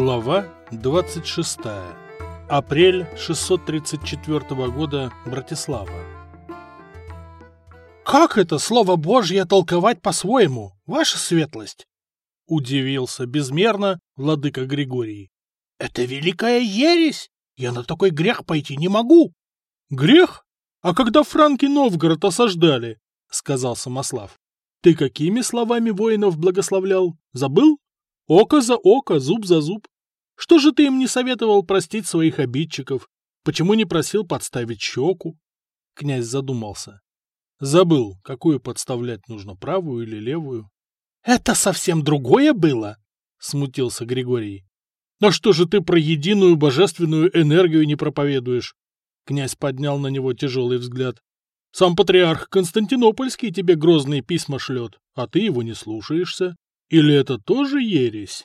Глава 26. Апрель 634 года. Братислава. «Как это слово Божье толковать по-своему, ваша светлость?» — удивился безмерно владыка Григорий. «Это великая ересь! Я на такой грех пойти не могу!» «Грех? А когда франки Новгород осаждали?» — сказал Самослав. «Ты какими словами воинов благословлял? Забыл? Око за око, зуб за зуб. Что же ты им не советовал простить своих обидчиков? Почему не просил подставить щеку?» Князь задумался. Забыл, какую подставлять нужно, правую или левую. «Это совсем другое было!» — смутился Григорий. «А что же ты про единую божественную энергию не проповедуешь?» Князь поднял на него тяжелый взгляд. «Сам патриарх Константинопольский тебе грозные письма шлет, а ты его не слушаешься. Или это тоже ересь?»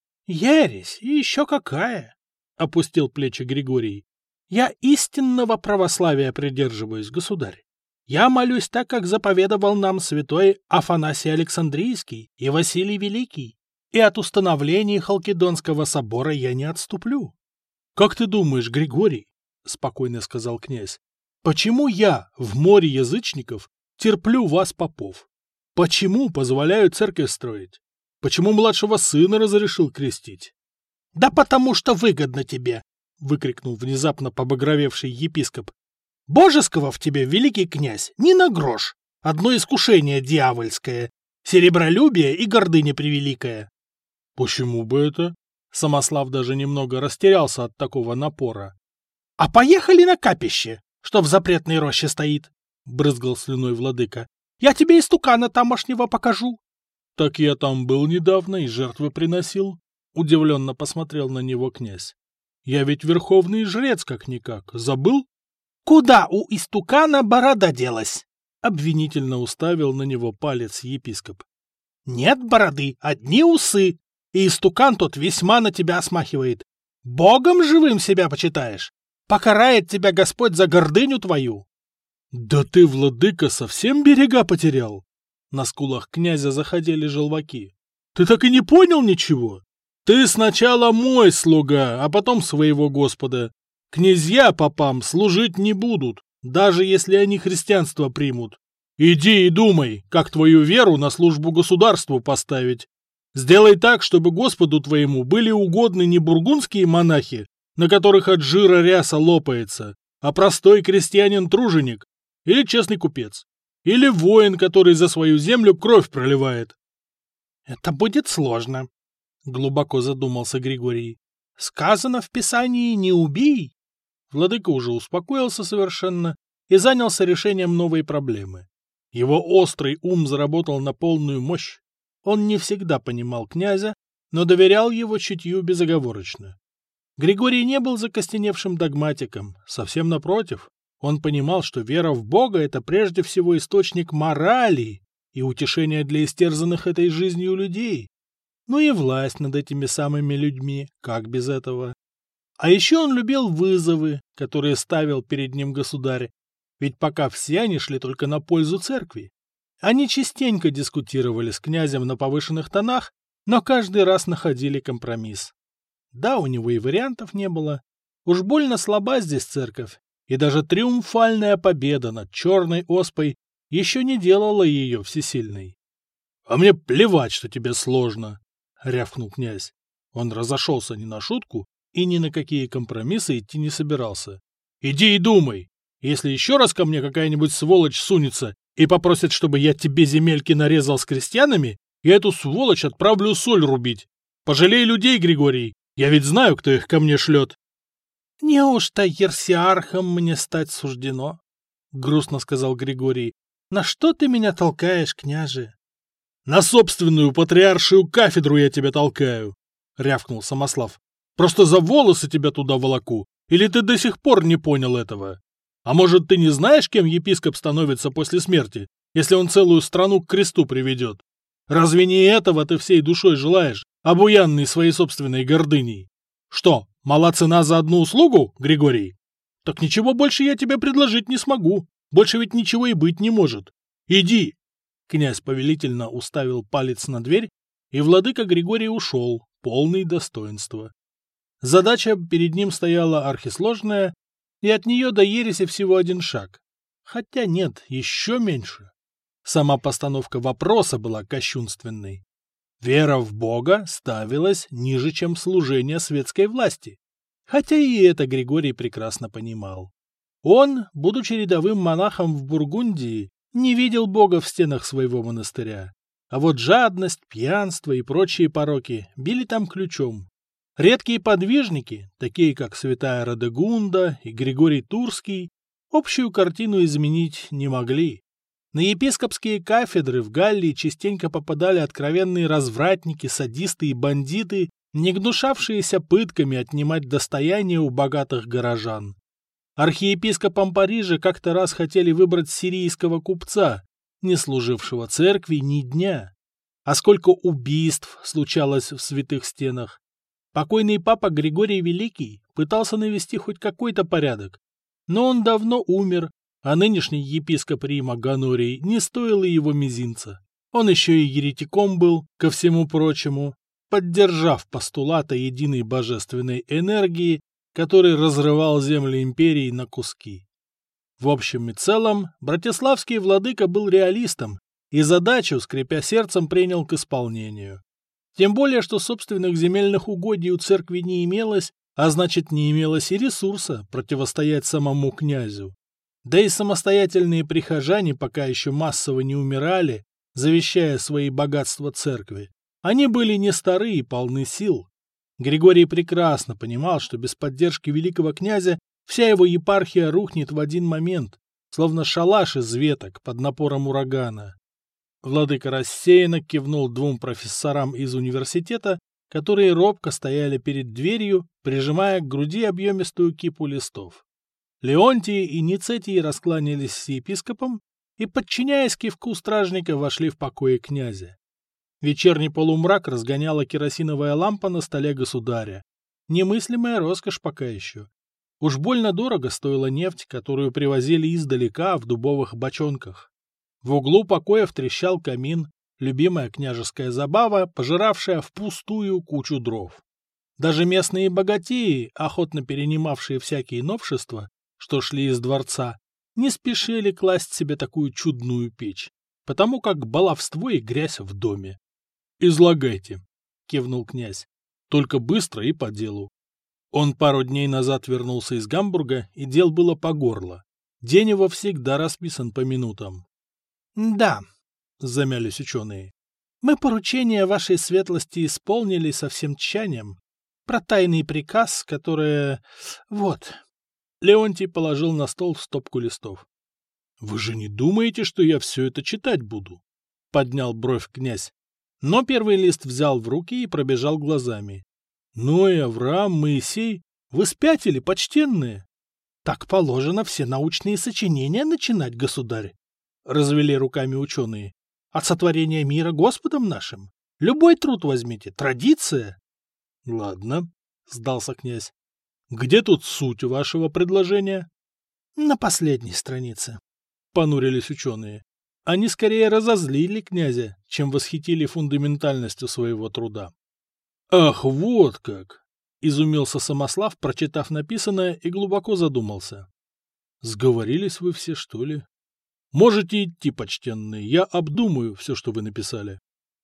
«Ересь, и еще какая!» — опустил плечи Григорий. «Я истинного православия придерживаюсь, государь. Я молюсь так, как заповедовал нам святой Афанасий Александрийский и Василий Великий, и от установления Халкидонского собора я не отступлю». «Как ты думаешь, Григорий, — спокойно сказал князь, — почему я в море язычников терплю вас, попов? Почему позволяю церковь строить? Почему младшего сына разрешил крестить?» «Да потому что выгодно тебе!» — выкрикнул внезапно побагровевший епископ. «Божеского в тебе, великий князь, ни на грош. Одно искушение дьявольское, серебролюбие и гордыня превеликая». «Почему бы это?» Самослав даже немного растерялся от такого напора. «А поехали на капище, что в запретной роще стоит!» — брызгал слюной владыка. «Я тебе истукана тамошнего покажу!» «Так я там был недавно и жертвы приносил», — удивленно посмотрел на него князь. «Я ведь верховный жрец как-никак. Забыл?» «Куда у истукана борода делась?» — обвинительно уставил на него палец епископ. «Нет бороды, одни усы, и истукан тот весьма на тебя смахивает. Богом живым себя почитаешь. Покарает тебя Господь за гордыню твою». «Да ты, владыка, совсем берега потерял?» На скулах князя заходили желваки. «Ты так и не понял ничего? Ты сначала мой слуга, а потом своего Господа. Князья попам служить не будут, даже если они христианство примут. Иди и думай, как твою веру на службу государству поставить. Сделай так, чтобы Господу твоему были угодны не бургундские монахи, на которых от жира ряса лопается, а простой крестьянин-труженик или честный купец. Или воин, который за свою землю кровь проливает». «Это будет сложно», — глубоко задумался Григорий. «Сказано в Писании «не убий». Владыка уже успокоился совершенно и занялся решением новой проблемы. Его острый ум заработал на полную мощь. Он не всегда понимал князя, но доверял его чутью безоговорочно. Григорий не был закостеневшим догматиком, совсем напротив. Он понимал, что вера в Бога — это прежде всего источник морали и утешения для истерзанных этой жизнью людей. Ну и власть над этими самыми людьми, как без этого. А еще он любил вызовы, которые ставил перед ним государь, ведь пока все они шли только на пользу церкви. Они частенько дискутировали с князем на повышенных тонах, но каждый раз находили компромисс. Да, у него и вариантов не было. Уж больно слаба здесь церковь. И даже триумфальная победа над черной оспой еще не делала ее всесильной. — А мне плевать, что тебе сложно, — рявкнул князь. Он разошелся не на шутку и ни на какие компромиссы идти не собирался. — Иди и думай. Если еще раз ко мне какая-нибудь сволочь сунется и попросит, чтобы я тебе земельки нарезал с крестьянами, я эту сволочь отправлю соль рубить. Пожалей людей, Григорий. Я ведь знаю, кто их ко мне шлет. — Неужто ерсиархом мне стать суждено? — грустно сказал Григорий. — На что ты меня толкаешь, княже? — На собственную патриаршую кафедру я тебя толкаю, — рявкнул Самослав. — Просто за волосы тебя туда волоку. Или ты до сих пор не понял этого? А может, ты не знаешь, кем епископ становится после смерти, если он целую страну к кресту приведет? Разве не этого ты всей душой желаешь, обуянный своей собственной гордыней? Что, мала цена за одну услугу, Григорий? Так ничего больше я тебе предложить не смогу. Больше ведь ничего и быть не может. Иди!» Князь повелительно уставил палец на дверь, и владыка Григорий ушел, полный достоинства. Задача перед ним стояла архисложная, и от нее до ереси всего один шаг. Хотя нет, еще меньше. Сама постановка вопроса была кощунственной. Вера в Бога ставилась ниже, чем служение светской власти. Хотя и это Григорий прекрасно понимал. Он, будучи рядовым монахом в Бургундии, не видел Бога в стенах своего монастыря. А вот жадность, пьянство и прочие пороки били там ключом. Редкие подвижники, такие как святая Радегунда и Григорий Турский, общую картину изменить не могли. На епископские кафедры в Галлии частенько попадали откровенные развратники, садисты и бандиты, не гнушавшиеся пытками отнимать достояние у богатых горожан. Архиепископом Парижа как-то раз хотели выбрать сирийского купца, не служившего церкви ни дня. А сколько убийств случалось в святых стенах. Покойный папа Григорий Великий пытался навести хоть какой-то порядок, но он давно умер, а нынешний епископ Рима Гонорий не стоил и его мизинца. Он еще и еретиком был, ко всему прочему, поддержав постулаты единой божественной энергии, который разрывал земли империи на куски. В общем и целом, братиславский владыка был реалистом и задачу, скрипя сердцем, принял к исполнению. Тем более, что собственных земельных угодий у церкви не имелось, а значит, не имелось и ресурса противостоять самому князю. Да и самостоятельные прихожане пока еще массово не умирали, завещая свои богатства церкви. Они были не стары и полны сил. Григорий прекрасно понимал, что без поддержки великого князя вся его епархия рухнет в один момент, словно шалаш из веток под напором урагана. Владыка рассеянно кивнул двум профессорам из университета, которые робко стояли перед дверью, прижимая к груди объемистую кипу листов. Леонтий и Ницетий раскланялись с епископом и, подчиняясь кивку стражника, вошли в покои князя. Вечерний полумрак разгоняла керосиновая лампа на столе государя. Немыслимая роскошь пока еще. Уж больно дорого стоила нефть, которую привозили издалека в дубовых бочонках. В углу покоев трещал камин, любимая княжеская забава, пожиравшая впустую кучу дров. Даже местные богатеи, охотно перенимавшие всякие новшества, что шли из дворца, не спешили класть себе такую чудную печь, потому как баловство и грязь в доме. «Излагайте», — кивнул князь, — «только быстро и по делу». Он пару дней назад вернулся из Гамбурга, и дел было по горло. День его всегда расписан по минутам. «Да», — замялись ученые, — «мы поручение вашей светлости исполнили со всем тщанием. Про тайный приказ, который... Вот». Леонтий положил на стол стопку листов. «Вы же не думаете, что я все это читать буду?» — поднял бровь князь. Но первый лист взял в руки и пробежал глазами. «Ной, Авраам, Моисей, вы спятили, почтенные?» «Так положено все научные сочинения начинать, государь», — развели руками ученые. «От сотворения мира Господом нашим. Любой труд возьмите, традиция». «Ладно», — сдался князь. «Где тут суть вашего предложения?» «На последней странице», — понурились ученые. Они скорее разозлили князя, чем восхитили фундаментальностью своего труда. «Ах, вот как!» — изумился Самослав, прочитав написанное, и глубоко задумался. «Сговорились вы все, что ли? Можете идти, почтенные, я обдумаю все, что вы написали».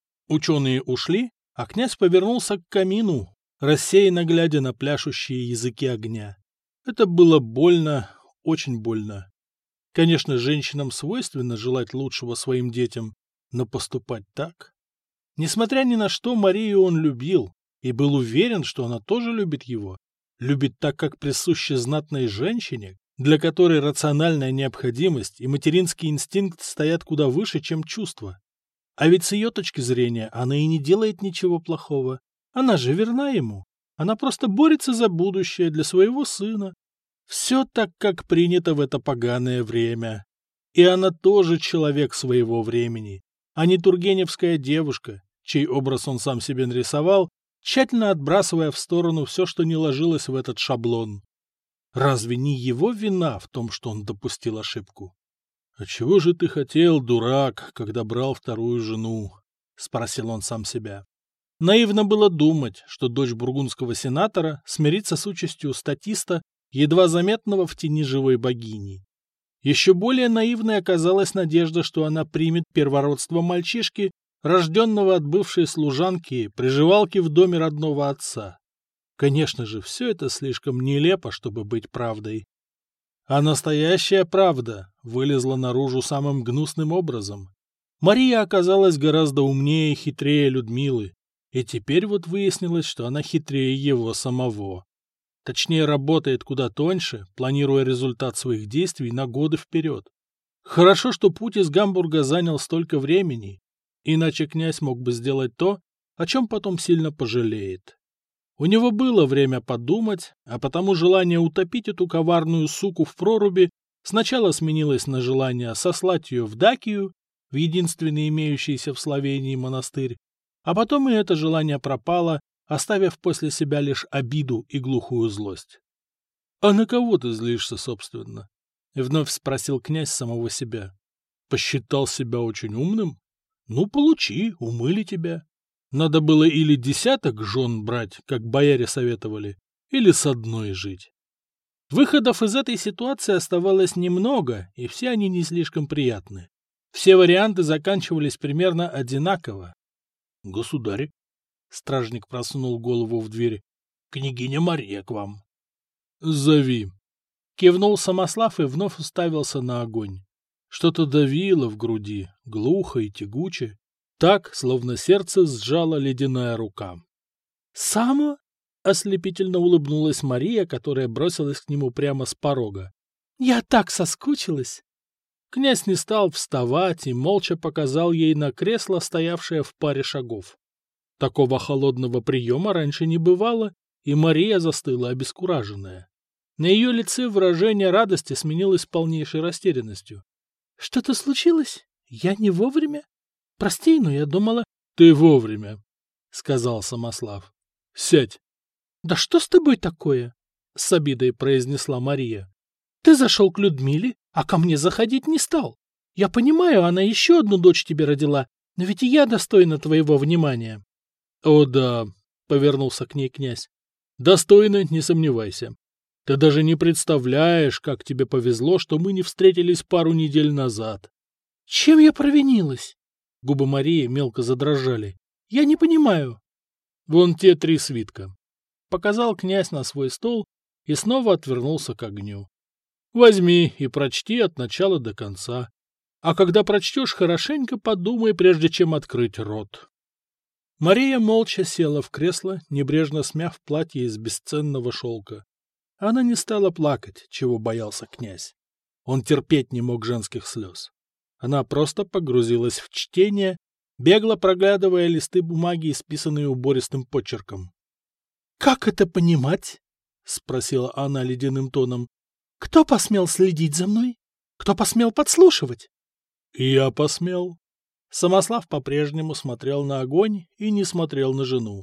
Ученые ушли, а князь повернулся к камину, рассеянно глядя на пляшущие языки огня. Это было больно, очень больно. Конечно, женщинам свойственно желать лучшего своим детям, но поступать так... Несмотря ни на что, Марию он любил и был уверен, что она тоже любит его. Любит так, как присуще знатной женщине, для которой рациональная необходимость и материнский инстинкт стоят куда выше, чем чувства. А ведь с ее точки зрения она и не делает ничего плохого. Она же верна ему. Она просто борется за будущее для своего сына. Все так, как принято в это поганое время. И она тоже человек своего времени, а не тургеневская девушка, чей образ он сам себе нарисовал, тщательно отбрасывая в сторону все, что не ложилось в этот шаблон. Разве не его вина в том, что он допустил ошибку? — А чего же ты хотел, дурак, когда брал вторую жену? — спросил он сам себя. Наивно было думать, что дочь бургундского сенатора смирится с участью статиста, едва заметного в тени живой богини. Еще более наивной оказалась надежда, что она примет первородство мальчишки, рожденного от бывшей служанки, приживалки в доме родного отца. Конечно же, все это слишком нелепо, чтобы быть правдой. А настоящая правда вылезла наружу самым гнусным образом. Мария оказалась гораздо умнее и хитрее Людмилы, и теперь вот выяснилось, что она хитрее его самого. Точнее, работает куда тоньше, планируя результат своих действий на годы вперед. Хорошо, что путь из Гамбурга занял столько времени, иначе князь мог бы сделать то, о чем потом сильно пожалеет. У него было время подумать, а потому желание утопить эту коварную суку в проруби сначала сменилось на желание сослать ее в Дакию, в единственный имеющийся в Словении монастырь, а потом и это желание пропало, оставив после себя лишь обиду и глухую злость. — А на кого ты злишься, собственно? — вновь спросил князь самого себя. — Посчитал себя очень умным? Ну, получи, умыли тебя. Надо было или 10 жен брать, как бояре советовали, или с одной жить. Выходов из этой ситуации оставалось немного, и все они не слишком приятны. Все варианты заканчивались примерно одинаково. — Государь! — стражник просунул голову в дверь. — Княгиня Мария к вам. — Зови. Кивнул Самослав и вновь уставился на огонь. Что-то давило в груди, глухо и тягуче, так, словно сердце сжала ледяная рука. «Само?» — ослепительно улыбнулась Мария, которая бросилась к нему прямо с порога. «Я так соскучилась!» Князь не стал вставать и молча показал ей на кресло, стоявшее в паре шагов. Такого холодного приема раньше не бывало, и Мария застыла обескураженная. На ее лице выражение радости сменилось полнейшей растерянностью. — Что-то случилось? Я не вовремя? Прости, но я думала... — Ты вовремя, — сказал Самослав. — Сядь. — Да что с тобой такое? — с обидой произнесла Мария. — Ты зашел к Людмиле, а ко мне заходить не стал. Я понимаю, она еще одну дочь тебе родила, но ведь и я достойна твоего внимания. — О да, — повернулся к ней князь. — Достойна, не сомневайся. Ты даже не представляешь, как тебе повезло, что мы не встретились пару недель назад. — Чем я провинилась? Губы Марии мелко задрожали. — Я не понимаю. — Вон те 3 свитка. Показал князь на свой стол и снова отвернулся к огню. — Возьми и прочти от начала до конца. А когда прочтешь, хорошенько подумай, прежде чем открыть рот. Мария молча села в кресло, небрежно смяв платье из бесценного шелка. Она не стала плакать, чего боялся князь. Он терпеть не мог женских слез. Она просто погрузилась в чтение, бегло проглядывая листы бумаги, исписанные убористым почерком. — Как это понимать? — спросила она ледяным тоном. — Кто посмел следить за мной? Кто посмел подслушивать? — Я посмел. Самослав по-прежнему смотрел на огонь и не смотрел на жену.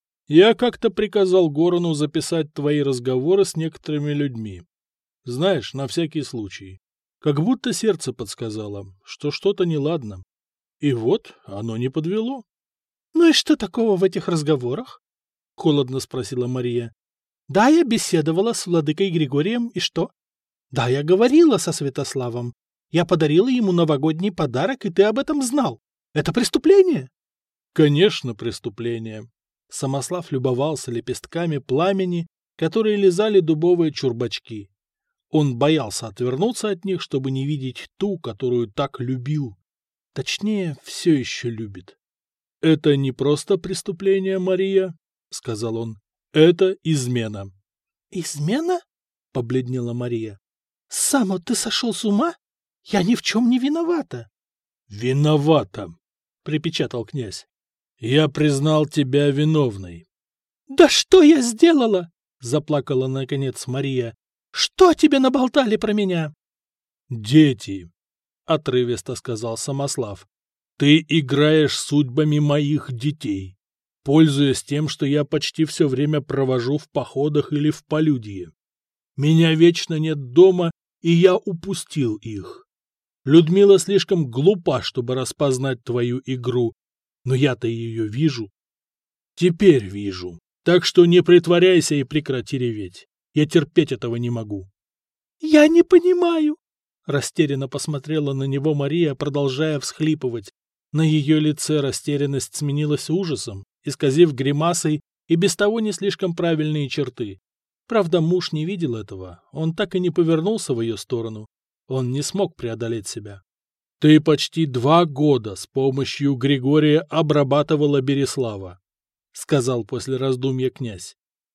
Я как-то приказал Горону записать твои разговоры с некоторыми людьми. Знаешь, на всякий случай. Как будто сердце подсказало, что что-то неладно. И вот оно не подвело. — Ну и что такого в этих разговорах? — холодно спросила Мария. — Да, я беседовала с владыкой Григорием, и что? Да, я говорила со Святославом. Я подарила ему новогодний подарок, и ты об этом знал. Это преступление? — Конечно, преступление. Самослав любовался лепестками пламени, которые лизали дубовые чурбачки. Он боялся отвернуться от них, чтобы не видеть ту, которую так любил. Точнее, все еще любит. — Это не просто преступление, Мария, — сказал он. — Это измена. — Измена? — побледнела Мария. — Само ты сошел с ума? Я ни в чем не виновата. — Виновата, — припечатал князь. Я признал тебя виновной. — Да что я сделала? — заплакала наконец Мария. — Что тебе наболтали про меня? — Дети, — отрывисто сказал Самослав. — Ты играешь судьбами моих детей, пользуясь тем, что я почти все время провожу в походах или в полюдье. Меня вечно нет дома, и я упустил их. Людмила слишком глупа, чтобы распознать твою игру, но я-то ее вижу. Теперь вижу. Так что не притворяйся и прекрати реветь. Я терпеть этого не могу. Я не понимаю. Растерянно посмотрела на него Мария, продолжая всхлипывать. На ее лице растерянность сменилась ужасом, исказив гримасой и без того не слишком правильные черты. Правда, муж не видел этого, он так и не повернулся в ее сторону. Он не смог преодолеть себя. Ты почти 2 года с помощью Григория обрабатывала Береслава, сказал после раздумья князь.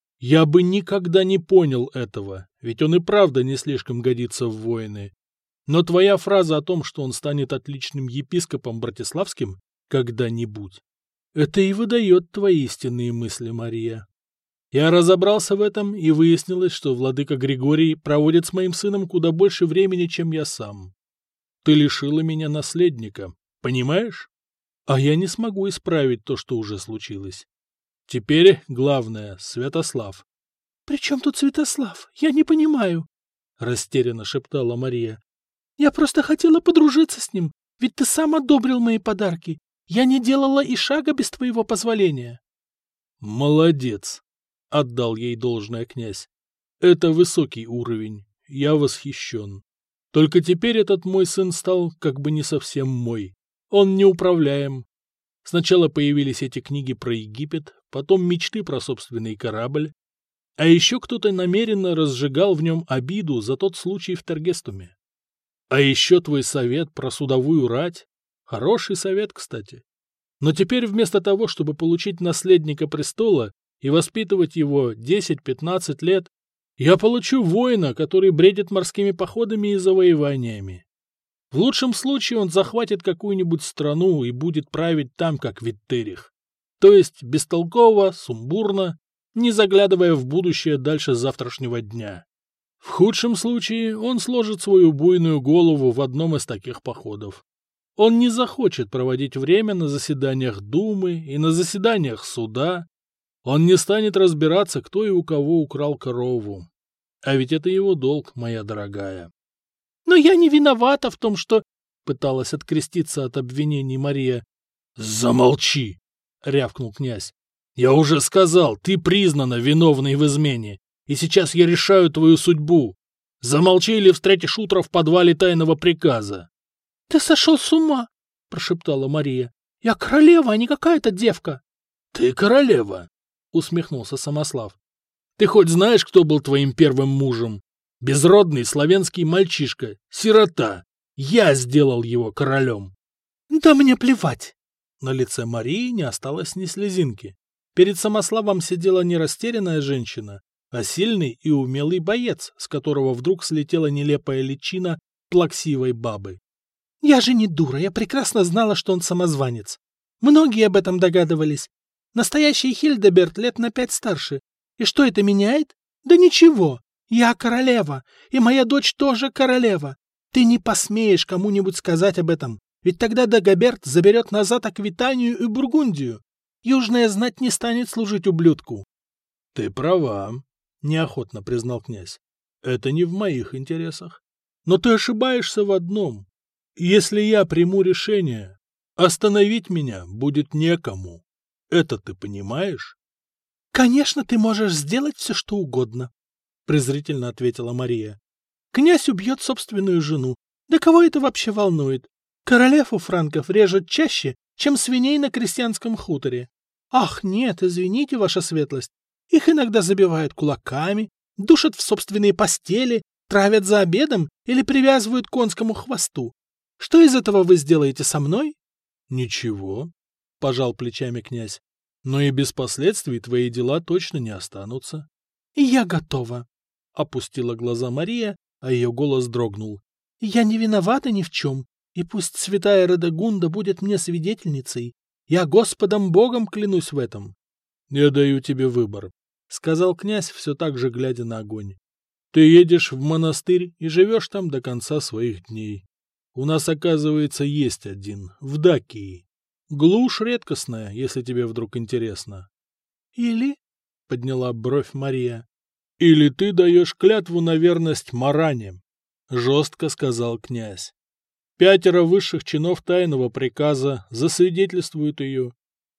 Я бы никогда не понял этого, ведь он и правда не слишком годится в воины. Но твоя фраза о том, что он станет отличным епископом Братиславским когда-нибудь, это и выдает твои истинные мысли, Мария. Я разобрался в этом, и выяснилось, что владыка Григорий проводит с моим сыном куда больше времени, чем я сам. Ты лишила меня наследника, понимаешь? А я не смогу исправить то, что уже случилось. Теперь главное — Святослав. — При чем тут Святослав? Я не понимаю, — растерянно шептала Мария. — Я просто хотела подружиться с ним, ведь ты сам одобрил мои подарки. Я не делала и шага без твоего позволения. — Молодец, — отдал ей должное князь. — Это высокий уровень. Я восхищен. Только теперь этот мой сын стал как бы не совсем мой. Он неуправляем. Сначала появились эти книги про Египет, потом мечты про собственный корабль. А еще кто-то намеренно разжигал в нем обиду за тот случай в Тергестуме. А еще твой совет про судовую рать. Хороший совет, кстати. Но теперь вместо того, чтобы получить наследника престола и воспитывать его 10-15 лет, я получу воина, который бредит морскими походами и завоеваниями. В лучшем случае он захватит какую-нибудь страну и будет править там, как Виттерих. То есть бестолково, сумбурно, не заглядывая в будущее дальше завтрашнего дня. В худшем случае он сложит свою буйную голову в одном из таких походов. Он не захочет проводить время на заседаниях Думы и на заседаниях суда. Он не станет разбираться, кто и у кого украл корову. А ведь это его долг, моя дорогая. — Но я не виновата в том, что... — пыталась откреститься от обвинений Мария. — Замолчи! — рявкнул князь. — Я уже сказал, ты признана виновной в измене, и сейчас я решаю твою судьбу. Замолчи или встретишь утро в подвале тайного приказа. — Ты сошел с ума! — прошептала Мария. — Я королева, а не какая-то девка. — Ты королева! — усмехнулся Самослав. — Ты хоть знаешь, кто был твоим первым мужем? Безродный славянский мальчишка, сирота. Я сделал его королем. — Да мне плевать. На лице Марии не осталось ни слезинки. Перед Самославом сидела не растерянная женщина, а сильный и умелый боец, с которого вдруг слетела нелепая личина плаксивой бабы. — Я же не дура, я прекрасно знала, что он самозванец. Многие об этом догадывались. Настоящий Хильдеберт лет на 5 старше. И что это меняет? Да ничего. Я королева, и моя дочь тоже королева. Ты не посмеешь кому-нибудь сказать об этом, ведь тогда Дагоберт заберет назад Аквитанию и Бургундию. Южная знать не станет служить ублюдку. — Ты права, — неохотно признал князь. — Это не в моих интересах. Но ты ошибаешься в одном. Если я приму решение, остановить меня будет некому. Это ты понимаешь? — Конечно, ты можешь сделать все, что угодно, — презрительно ответила Мария. — Князь убьет собственную жену. Да кого это вообще волнует? Королев у франков режут чаще, чем свиней на крестьянском хуторе. Ах, нет, извините, ваша светлость. Их иногда забивают кулаками, душат в собственные постели, травят за обедом или привязывают к конскому хвосту. Что из этого вы сделаете со мной? — Ничего, — пожал плечами князь. — Но и без последствий твои дела точно не останутся. — Я готова, — опустила глаза Мария, а ее голос дрогнул. — Я не виновата ни в чем, и пусть святая Радегунда будет мне свидетельницей. Я Господом Богом клянусь в этом. — Я даю тебе выбор, — сказал князь, все так же глядя на огонь. — Ты едешь в монастырь и живешь там до конца своих дней. У нас, оказывается, есть один, в Дакии. Глушь редкостная, если тебе вдруг интересно. — Или? — подняла бровь Мария. — Или ты даешь клятву на верность Маране, — жестко сказал князь. 5 высших чинов тайного приказа засвидетельствуют ее,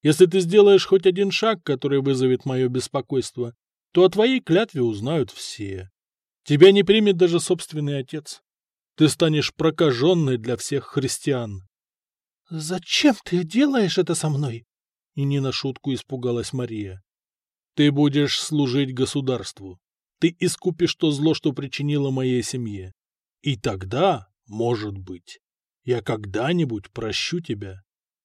Если ты сделаешь хоть один шаг, который вызовет мое беспокойство, то о твоей клятве узнают все. Тебя не примет даже собственный отец. Ты станешь прокаженной для всех христиан. — Зачем ты делаешь это со мной? И не на шутку испугалась Мария. Ты будешь служить государству. Ты искупишь то зло, что причинила моей семье. И тогда, может быть, я когда-нибудь прощу тебя.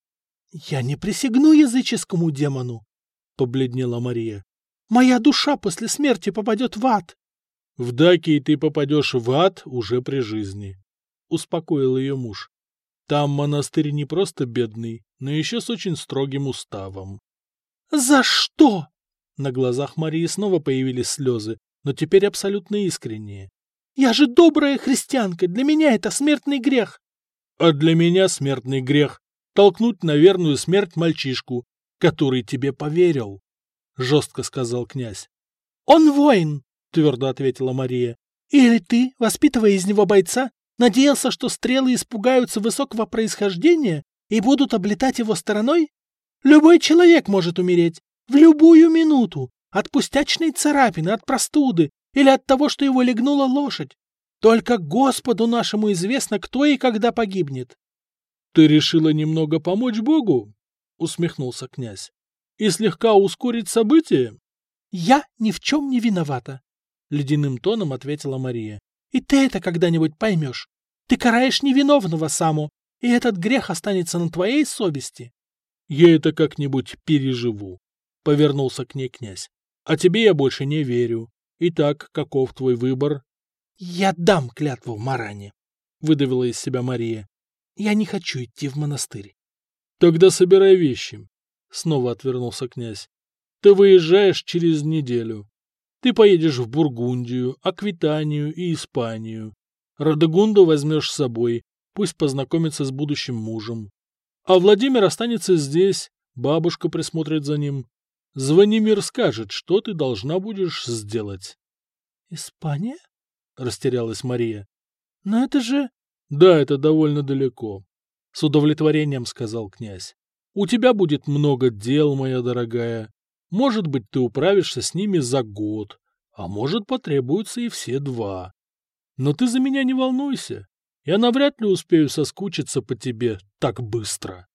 — Я не присягну языческому демону, — побледнела Мария. — Моя душа после смерти попадет в ад. — В Дакии ты попадешь в ад уже при жизни, — успокоил ее муж. Там монастырь не просто бедный, но еще с очень строгим уставом. — За что? На глазах Марии снова появились слезы, но теперь абсолютно искренние. — Я же добрая христианка, для меня это смертный грех. — А для меня смертный грех — толкнуть на верную смерть мальчишку, который тебе поверил, — жестко сказал князь. — Он воин, — твердо ответила Мария. — Или ты, воспитывая из него бойца, надеялся, что стрелы испугаются высокого происхождения и будут облетать его стороной? Любой человек может умереть в любую минуту от пустячной царапины, от простуды или от того, что его легнула лошадь. Только Господу нашему известно, кто и когда погибнет. — Ты решила немного помочь Богу? — усмехнулся князь. — И слегка ускорить события? — Я ни в чем не виновата, — ледяным тоном ответила Мария. — И ты это когда-нибудь поймешь. Ты караешь невиновного, Саму, и этот грех останется на твоей совести. — Я это как-нибудь переживу, — повернулся к ней князь. — А тебе я больше не верю. Итак, каков твой выбор? — Я дам клятву Маране, — выдавила из себя Мария. — Я не хочу идти в монастырь. — Тогда собирай вещи, — снова отвернулся князь. — Ты выезжаешь через неделю. Ты поедешь в Бургундию, Аквитанию и Испанию. Радегунду возьмешь с собой, пусть познакомится с будущим мужем. А Владимир останется здесь, бабушка присмотрит за ним. Звонимир скажет, что ты должна будешь сделать. — Испания? — растерялась Мария. — Но это же... — Да, это довольно далеко, — с удовлетворением сказал князь. — У тебя будет много дел, моя дорогая. Может быть, ты управишься с ними за год, а может, потребуется и все 2. Но ты за меня не волнуйся. Я навряд ли успею соскучиться по тебе так быстро.